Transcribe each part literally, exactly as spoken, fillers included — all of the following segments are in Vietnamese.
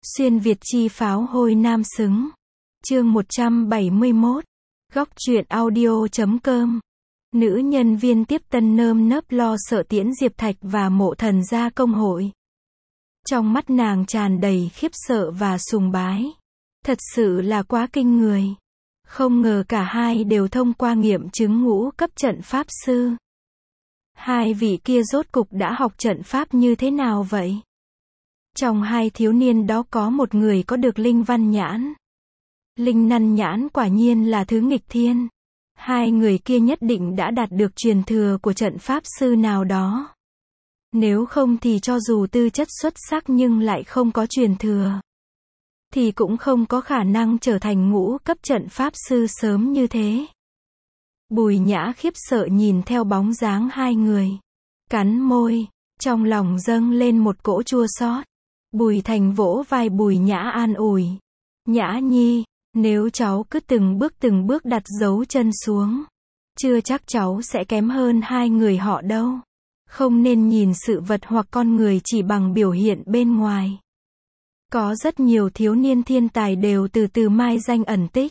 Xuyên Việt chi pháo hôi nam xứng. Chương một trăm bảy mươi mốt. Góc truyện audio chấm com. Nữ nhân viên tiếp tân nơm nớp lo sợ tiễn Diệp Thạch và Mộ Thần ra công hội. Trong mắt nàng tràn đầy khiếp sợ và sùng bái. Thật sự là quá kinh người. Không ngờ cả hai đều thông qua nghiệm chứng ngũ cấp trận pháp sư. Hai vị kia rốt cục đã học trận pháp như thế nào vậy? Trong hai thiếu niên đó có một người có được linh văn nhãn. Linh năn nhãn quả nhiên là thứ nghịch thiên. Hai người kia nhất định đã đạt được truyền thừa của trận pháp sư nào đó. Nếu không thì cho dù tư chất xuất sắc nhưng lại không có truyền thừa, thì cũng không có khả năng trở thành ngũ cấp trận pháp sư sớm như thế. Bùi Nhã khiếp sợ nhìn theo bóng dáng hai người. Cắn môi, trong lòng dâng lên một cỗ chua xót. Bùi Thành vỗ vai Bùi Nhã an ủi. Nhã nhi, nếu cháu cứ từng bước từng bước đặt dấu chân xuống, chưa chắc cháu sẽ kém hơn hai người họ đâu. Không nên nhìn sự vật hoặc con người chỉ bằng biểu hiện bên ngoài. Có rất nhiều thiếu niên thiên tài đều từ từ mai danh ẩn tích.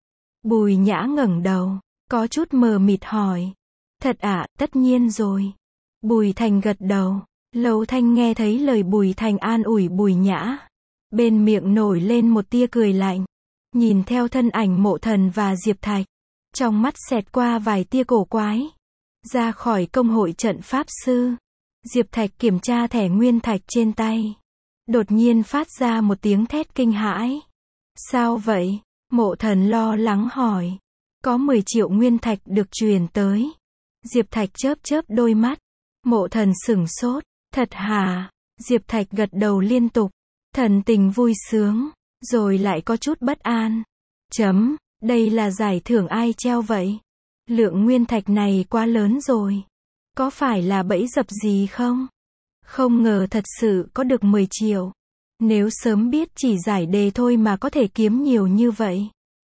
Bùi Nhã ngẩng đầu, có chút mờ mịt hỏi. Thật ạ, à, tất nhiên rồi. Bùi Thành gật đầu. Lâu Thanh nghe thấy lời Bùi Thành an ủi Bùi Nhã. Bên miệng nổi lên một tia cười lạnh. Nhìn theo thân ảnh Mộ Thần và Diệp Thạch. Trong mắt xẹt qua vài tia cổ quái. Ra khỏi công hội trận pháp sư. Diệp Thạch kiểm tra thẻ nguyên thạch trên tay. Đột nhiên phát ra một tiếng thét kinh hãi. Sao vậy? Mộ Thần lo lắng hỏi. Có mười triệu nguyên thạch được truyền tới. Diệp Thạch chớp chớp đôi mắt. Mộ Thần sửng sốt. Thật hả? Diệp Thạch gật đầu liên tục. Thần tình vui sướng. Rồi lại có chút bất an. Chấm, đây là giải thưởng ai treo vậy? Lượng nguyên thạch này quá lớn rồi. Có phải là bẫy dập gì không? Không ngờ thật sự có được mười triệu. Nếu sớm biết chỉ giải đề thôi mà có thể kiếm nhiều như vậy.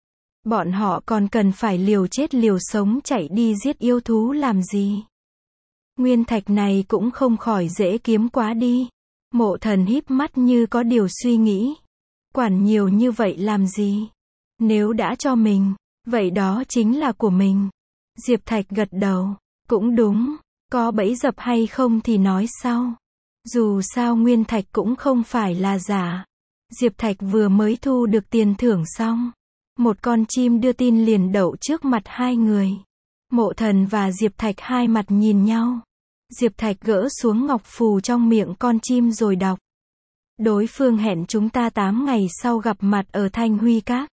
Bọn họ còn cần phải liều chết liều sống chạy đi giết yêu thú làm gì? Nguyên thạch này cũng không khỏi dễ kiếm quá đi. Mộ Thần híp mắt như có điều suy nghĩ. Quản nhiều như vậy làm gì? Nếu đã cho mình, vậy đó chính là của mình. Diệp Thạch gật đầu. Cũng đúng, có bẫy dập hay không thì nói sau. Dù sao nguyên thạch cũng không phải là giả. Diệp Thạch vừa mới thu được tiền thưởng xong. Một con chim đưa tin liền đậu trước mặt hai người. Mộ Thần và Diệp Thạch hai mặt nhìn nhau. Diệp Thạch gỡ xuống ngọc phù trong miệng con chim rồi đọc. Đối phương hẹn chúng ta tám ngày sau gặp mặt ở Thanh Huy Các.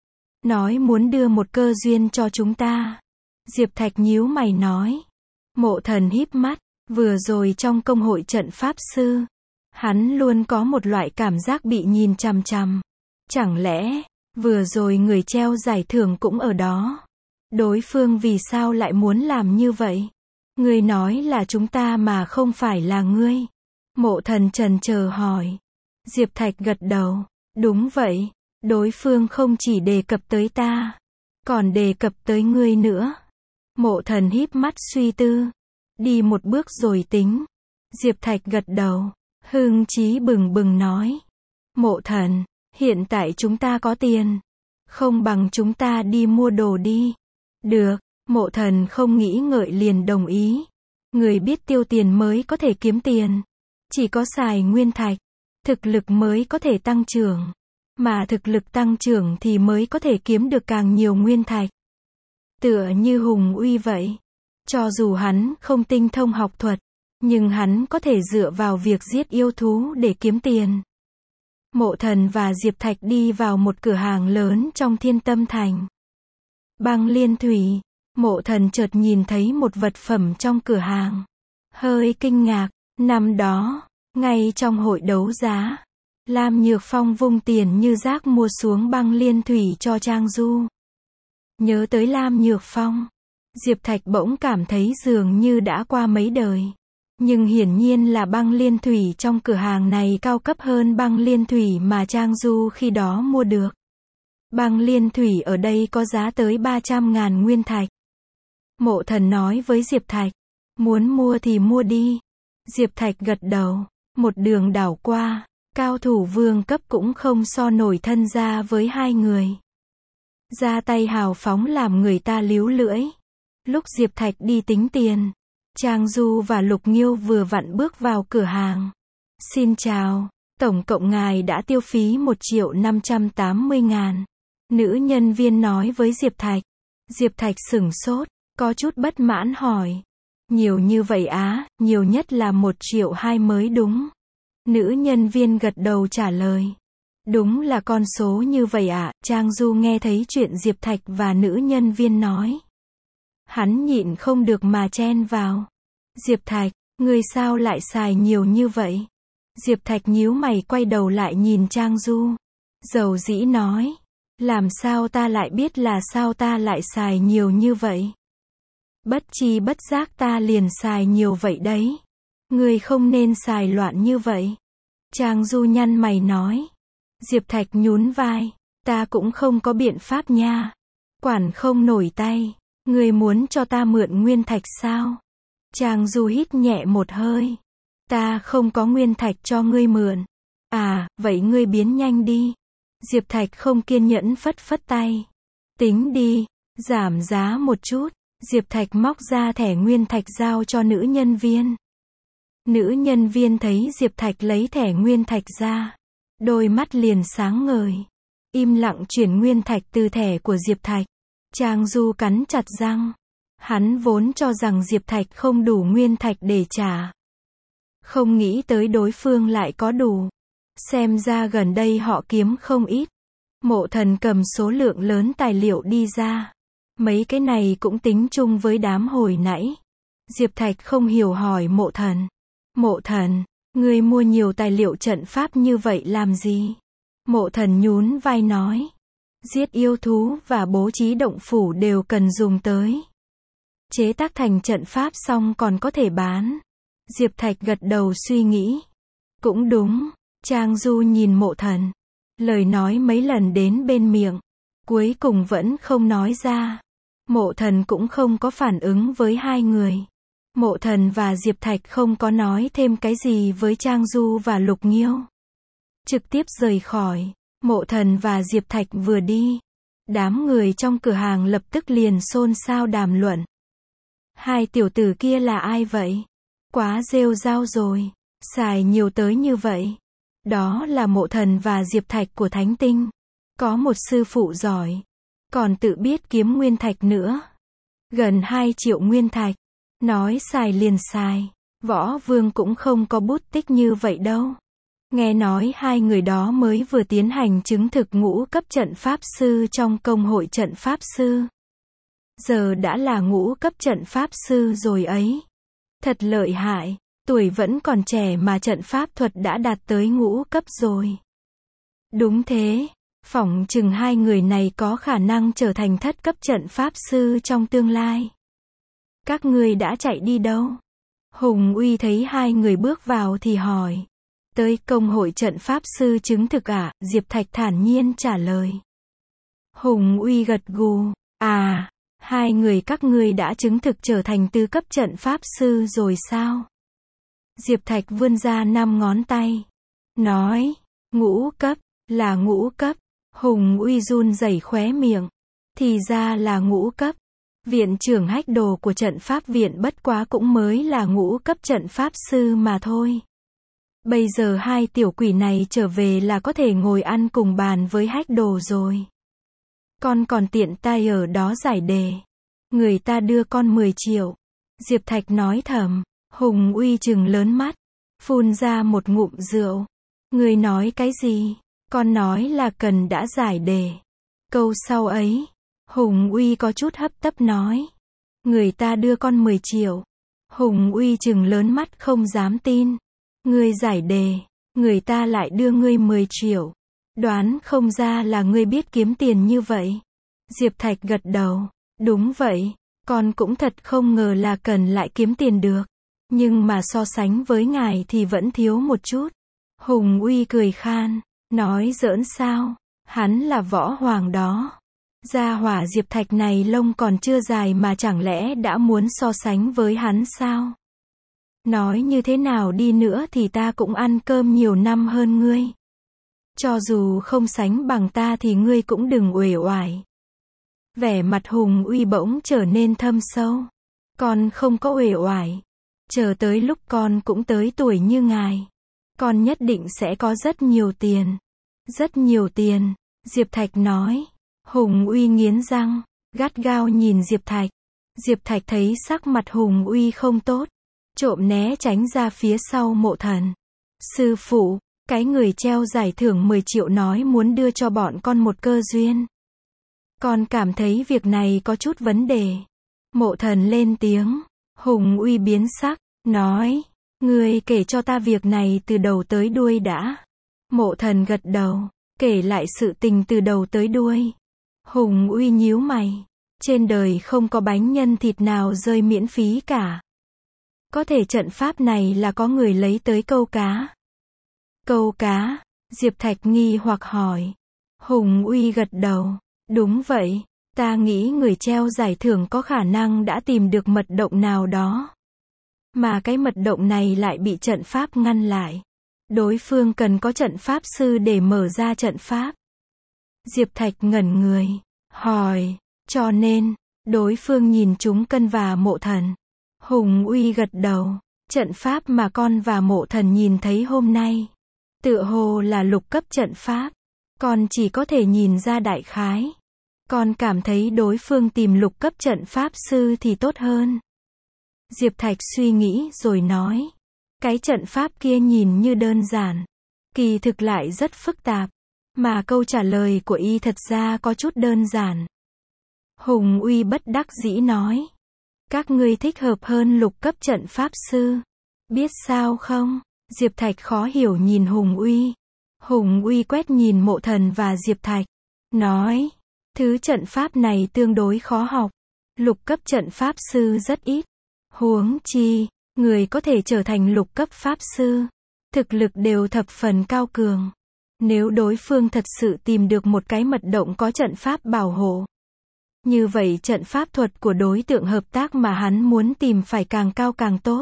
Nói muốn đưa một cơ duyên cho chúng ta. Diệp Thạch nhíu mày nói. Mộ Thần híp mắt. Vừa rồi trong công hội trận pháp sư, hắn luôn có một loại cảm giác bị nhìn chằm chằm. Chẳng lẽ, vừa rồi người treo giải thưởng cũng ở đó? Đối phương vì sao lại muốn làm như vậy? Ngươi nói là chúng ta mà không phải là ngươi. Mộ Thần chần chờ hỏi. Diệp Thạch gật đầu. Đúng vậy, đối phương không chỉ đề cập tới ta, còn đề cập tới ngươi nữa. Mộ Thần híp mắt suy tư. Đi một bước rồi tính. Diệp Thạch gật đầu. Hưng chí bừng bừng nói. Mộ Thần, hiện tại chúng ta có tiền. Không bằng chúng ta đi mua đồ đi. Được, Mộ Thần không nghĩ ngợi liền đồng ý. Người biết tiêu tiền mới có thể kiếm tiền. Chỉ có xài nguyên thạch, thực lực mới có thể tăng trưởng. Mà thực lực tăng trưởng thì mới có thể kiếm được càng nhiều nguyên thạch. Tựa như Hùng Uy vậy. Cho dù hắn không tinh thông học thuật, nhưng hắn có thể dựa vào việc giết yêu thú để kiếm tiền. Mộ Thần và Diệp Thạch đi vào một cửa hàng lớn trong Thiên Tâm Thành. Băng Liên Thủy. Mộ Thần chợt nhìn thấy một vật phẩm trong cửa hàng. Hơi kinh ngạc. Năm đó, ngay trong hội đấu giá, Lam Nhược Phong vung tiền như rác mua xuống băng liên thủy cho Trang Du. Nhớ tới Lam Nhược Phong, Diệp Thạch bỗng cảm thấy dường như đã qua mấy đời. Nhưng hiển nhiên là băng liên thủy trong cửa hàng này cao cấp hơn băng liên thủy mà Trang Du khi đó mua được. Băng liên thủy ở đây có giá tới ba trăm ngàn nguyên thạch. Mộ Thần nói với Diệp Thạch, muốn mua thì mua đi. Diệp Thạch gật đầu, một đường đảo qua, Cao thủ vương cấp cũng không so nổi thân gia với hai người. Ra tay hào phóng làm người ta líu lưỡi. Lúc Diệp Thạch đi tính tiền, Trang Du và Lục Nghiêu vừa vặn bước vào cửa hàng. Xin chào, tổng cộng ngài đã tiêu phí một triệu năm trăm tám mươi ngàn. Nữ nhân viên nói với Diệp Thạch. Diệp Thạch sửng sốt, có chút bất mãn hỏi. Nhiều như vậy á, nhiều nhất là một triệu hai mới đúng. Nữ nhân viên gật đầu trả lời. Đúng là con số như vậy ạ. À, Trang Du nghe thấy chuyện Diệp Thạch và nữ nhân viên nói. Hắn nhịn không được mà chen vào. Diệp Thạch, ngươi sao lại xài nhiều như vậy? Diệp Thạch nhíu mày quay đầu lại nhìn Trang Du. Dầu dĩ nói. Làm sao ta lại biết là sao ta lại xài nhiều như vậy? Bất chi bất giác ta liền xài nhiều vậy đấy. Ngươi không nên xài loạn như vậy. Trang Du nhăn mày nói. Diệp Thạch nhún vai. Ta cũng không có biện pháp nha. Quản không nổi tay. Ngươi muốn cho ta mượn nguyên thạch sao? Trang Du hít nhẹ một hơi. Ta không có nguyên thạch cho ngươi mượn. À, vậy ngươi biến nhanh đi. Diệp Thạch không kiên nhẫn phất phất tay. Tính đi, giảm giá một chút. Diệp Thạch móc ra thẻ nguyên thạch giao cho nữ nhân viên. Nữ nhân viên thấy Diệp Thạch lấy thẻ nguyên thạch ra. Đôi mắt liền sáng ngời. Im lặng chuyển nguyên thạch từ thẻ của Diệp Thạch. Trang Du cắn chặt răng. Hắn vốn cho rằng Diệp Thạch không đủ nguyên thạch để trả. Không nghĩ tới đối phương lại có đủ. Xem ra gần đây họ kiếm không ít. Mộ Thần cầm số lượng lớn tài liệu đi ra. Mấy cái này cũng tính chung với đám hồi nãy. Diệp Thạch không hiểu hỏi Mộ Thần. Mộ Thần, ngươi mua nhiều tài liệu trận pháp như vậy làm gì? Mộ Thần nhún vai nói. Giết yêu thú và bố trí động phủ đều cần dùng tới. Chế tác thành trận pháp xong còn có thể bán. Diệp Thạch gật đầu suy nghĩ. Cũng đúng. Trang Du nhìn Mộ Thần. Lời nói mấy lần đến bên miệng. Cuối cùng vẫn không nói ra. Mộ Thần cũng không có phản ứng với hai người. Mộ Thần và Diệp Thạch không có nói thêm cái gì với Trang Du và Lục Nghiêu. Trực tiếp rời khỏi. Mộ Thần và Diệp Thạch vừa đi. Đám người trong cửa hàng lập tức liền xôn xao đàm luận. Hai tiểu tử kia là ai vậy? Quá rêu rao rồi. Xài nhiều tới như vậy. Đó là Mộ Thần và Diệp Thạch của Thánh Tinh. Có một sư phụ giỏi. Còn tự biết kiếm nguyên thạch nữa. Gần hai triệu nguyên thạch. Nói xài liền xài. Võ Vương cũng không có bút tích như vậy đâu. Nghe nói hai người đó mới vừa tiến hành chứng thực ngũ cấp trận pháp sư trong công hội trận pháp sư. Giờ đã là ngũ cấp trận pháp sư rồi ấy. Thật lợi hại. Tuổi vẫn còn trẻ mà trận pháp thuật đã đạt tới ngũ cấp rồi. Đúng thế. Phỏng chừng hai người này có khả năng trở thành thất cấp trận pháp sư trong tương lai. Các ngươi đã chạy đi đâu? Hùng Uy thấy hai người bước vào thì hỏi. Tới công hội trận pháp sư chứng thực ạ, à? Diệp Thạch thản nhiên trả lời. Hùng Uy gật gù. À, hai người các ngươi đã chứng thực trở thành tứ cấp trận pháp sư rồi sao? Diệp Thạch vươn ra năm ngón tay. Nói, ngũ cấp, là ngũ cấp. Hùng Uy run rẩy khóe miệng. Thì ra là ngũ cấp. Viện trưởng hách đồ của trận pháp viện bất quá cũng mới là ngũ cấp trận pháp sư mà thôi. Bây giờ hai tiểu quỷ này trở về là có thể ngồi ăn cùng bàn với hách đồ rồi. Con còn tiện tay ở đó giải đề. Người ta đưa con mười triệu. Diệp Thạch nói thầm. Hùng Uy trừng lớn mắt. Phun ra một ngụm rượu. Người nói cái gì? Con nói là cần đã giải đề. Câu sau ấy. Hùng Uy có chút hấp tấp nói. Người ta đưa con mười triệu. Hùng Uy trừng lớn mắt không dám tin. Ngươi giải đề. Người ta lại đưa ngươi mười triệu. Đoán không ra là ngươi biết kiếm tiền như vậy. Diệp Thạch gật đầu. Đúng vậy. Con cũng thật không ngờ là cần lại kiếm tiền được. Nhưng mà so sánh với ngài thì vẫn thiếu một chút. Hùng Uy cười khan. Nói giỡn sao? Hắn là võ hoàng đó. Gia hỏa Diệp Thạch này lông còn chưa dài mà chẳng lẽ đã muốn so sánh với hắn sao? Nói như thế nào đi nữa thì ta cũng ăn cơm nhiều năm hơn ngươi. Cho dù không sánh bằng ta thì ngươi cũng đừng uể oải. Vẻ mặt Hùng Uy bỗng trở nên thâm sâu. Con không có uể oải. Chờ tới lúc con cũng tới tuổi như ngài. Con nhất định sẽ có rất nhiều tiền. Rất nhiều tiền, Diệp Thạch nói. Hùng Uy nghiến răng, gắt gao nhìn Diệp Thạch. Diệp Thạch thấy sắc mặt Hùng Uy không tốt. Trộm né tránh ra phía sau Mộ Thần. Sư phụ, cái người treo giải thưởng mười triệu nói muốn đưa cho bọn con một cơ duyên. Con cảm thấy việc này có chút vấn đề. Mộ Thần lên tiếng. Hùng Uy biến sắc, nói. Ngươi kể cho ta việc này từ đầu tới đuôi đã. Mộ Thần gật đầu, kể lại sự tình từ đầu tới đuôi. Hùng Uy nhíu mày. Trên đời không có bánh nhân thịt nào rơi miễn phí cả. Có thể trận pháp này là có người lấy tới câu cá. Câu cá? Diệp Thạch nghi hoặc hỏi. Hùng Uy gật đầu. Đúng vậy, ta nghĩ người treo giải thưởng có khả năng đã tìm được mật động nào đó. Mà cái mật động này lại bị trận pháp ngăn lại. Đối phương cần có trận pháp sư để mở ra trận pháp. Diệp Thạch ngẩn người, hỏi, cho nên, đối phương nhìn chúng Cân và Mộ Thần. Hùng Uy gật đầu, trận pháp mà con và Mộ Thần nhìn thấy hôm nay. Tựa hồ là lục cấp trận pháp. Con chỉ có thể nhìn ra đại khái. Con cảm thấy đối phương tìm lục cấp trận pháp sư thì tốt hơn. Diệp Thạch suy nghĩ rồi nói. Cái trận pháp kia nhìn như đơn giản. Kỳ thực lại rất phức tạp. Mà câu trả lời của y thật ra có chút đơn giản. Hùng Uy bất đắc dĩ nói. Các ngươi thích hợp hơn lục cấp trận pháp sư. Biết sao không? Diệp Thạch khó hiểu nhìn Hùng Uy. Hùng Uy quét nhìn Mộ Thần và Diệp Thạch. Nói. Thứ trận pháp này tương đối khó học. Lục cấp trận pháp sư rất ít. Huống chi, người có thể trở thành lục cấp pháp sư. Thực lực đều thập phần cao cường. Nếu đối phương thật sự tìm được một cái mật động có trận pháp bảo hộ. Như vậy trận pháp thuật của đối tượng hợp tác mà hắn muốn tìm phải càng cao càng tốt.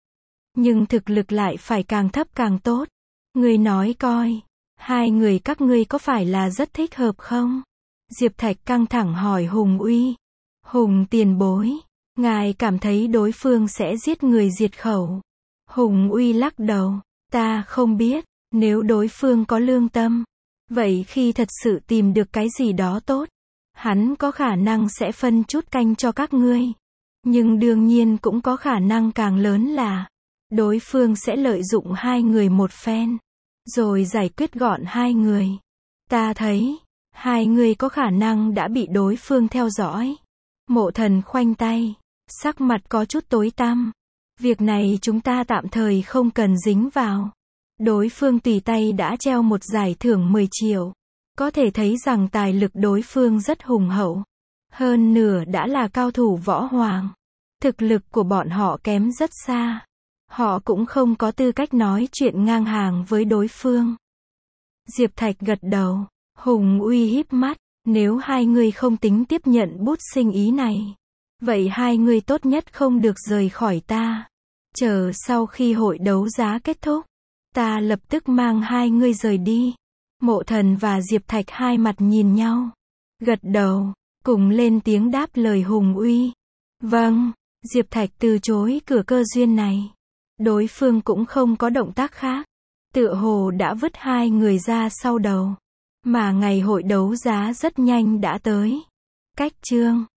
Nhưng thực lực lại phải càng thấp càng tốt. Người nói coi, hai người các ngươi có phải là rất thích hợp không? Diệp Thạch căng thẳng hỏi Hùng Uy. Hùng tiền bối, ngài cảm thấy đối phương sẽ giết người diệt khẩu. Hùng Uy lắc đầu, ta không biết, nếu đối phương có lương tâm. Vậy khi thật sự tìm được cái gì đó tốt, hắn có khả năng sẽ phân chút canh cho các ngươi. Nhưng đương nhiên cũng có khả năng càng lớn là, đối phương sẽ lợi dụng hai người một phen, rồi giải quyết gọn hai người. Ta thấy, hai người có khả năng đã bị đối phương theo dõi. Mộ Thần khoanh tay, sắc mặt có chút tối tăm. Việc này chúng ta tạm thời không cần dính vào. Đối phương tùy tay đã treo một giải thưởng mười triệu. Có thể thấy rằng tài lực đối phương rất hùng hậu. Hơn nửa đã là cao thủ võ hoàng. Thực lực của bọn họ kém rất xa. Họ cũng không có tư cách nói chuyện ngang hàng với đối phương. Diệp Thạch gật đầu. Hùng Uy híp mắt. Nếu hai người không tính tiếp nhận bút sinh ý này, vậy hai người tốt nhất không được rời khỏi ta. Chờ sau khi hội đấu giá kết thúc, ta lập tức mang hai người rời đi. Mộ Thần và Diệp Thạch hai mặt nhìn nhau, gật đầu, cùng lên tiếng đáp lời Hùng Uy. Vâng, Diệp Thạch từ chối cửa cơ duyên này. Đối phương cũng không có động tác khác, tựa hồ đã vứt hai người ra sau đầu. Mà ngày hội đấu giá rất nhanh đã tới. Cách chương